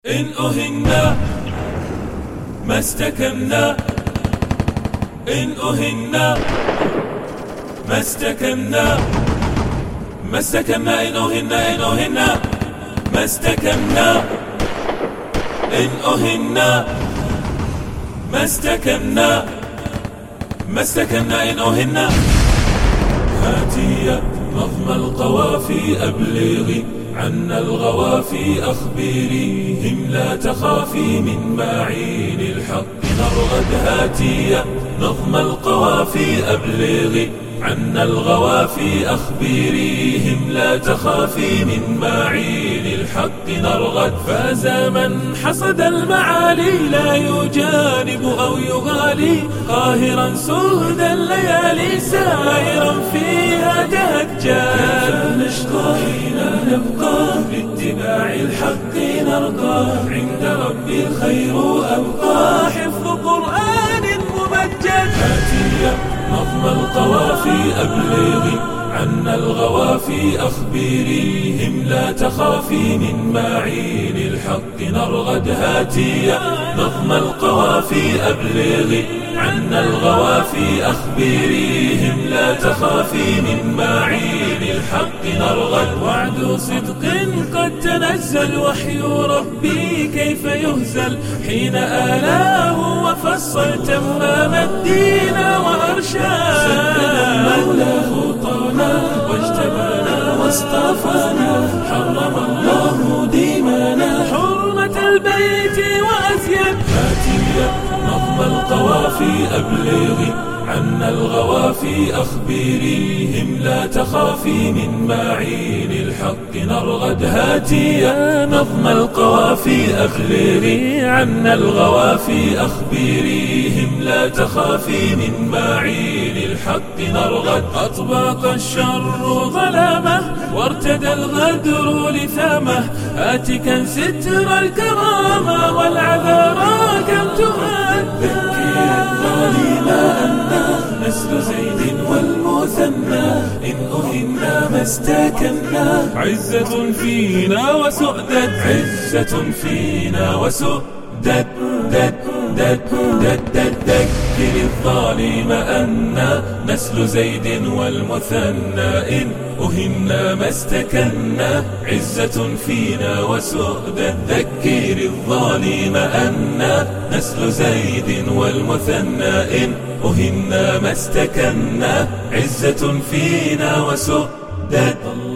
إن أهنا ما استكنا، إن أهنا ما استكنا، ما استكنا، إن أهنا، إن أهنا ما استكنا، إن أهنا ما استكنا، ما استكنا، إن أهنا. هاتي نظم القوافي أبلغي عنا الغوافي أخبريهم، لا تخافي من معين الحق نرغد. هاتي نظم القوافي أبلغي عنا الغوافي أخبريهم، لا تخافي من معين الحق نرغد. فاز من حصد المعالي لا يجانب أو يغالي، قاهرا سهد الليالي سائرا فيها تهجى. كيف نشقى حين نبقى باتباع الحق نرقى، عند ربي الخير أبقى حفظ قرآن ممجد. هاتي نظم القوافي أبلغي عنا الغوافي أخبريهم، لا تخافي من معين الحق نرغد. هاتي نظم القوافي أبلغي عنا الغوافي أخبريهم، لا تخافي من معين الحق نرغد. وعد صدق قد تنزل، وحي ربي كيف يهزل حين آلاه وفصل تمام الدين وأرشاد. سدد المولى خطانا واجتبانا واصطفانا، حرم الله ديمانا حرمة البيت وأزيد. هاتي نظم القوافي أبلغي عنا الغوافي أخبريهم، لا تخافي من معين الحق نرغد. هاتي نظم القوافي أبلغي عنا الغوافي أخبريهم، لا تخافي من معين الحق نرغد. أطبق الشر ظلامه وارتدى الغدر لثامه، هاتكا ستر الكرامة والعذارى كم تؤدى. ذكر الظالم أنا نسل زيد والمثنى، إن أهنا ما استكنا. عزة فينا وسؤدد، عزة فينا وسؤدد، دد دد دد دد. ذكر الظالم أنا نسل زيد والمثنى، إن أهنا ما استكنا. عزة فينا وسؤدد. ذكر الظالم أنا نسل زيد والمثنى، إن أهنا ما استكنا. عزة فينا وسؤدد.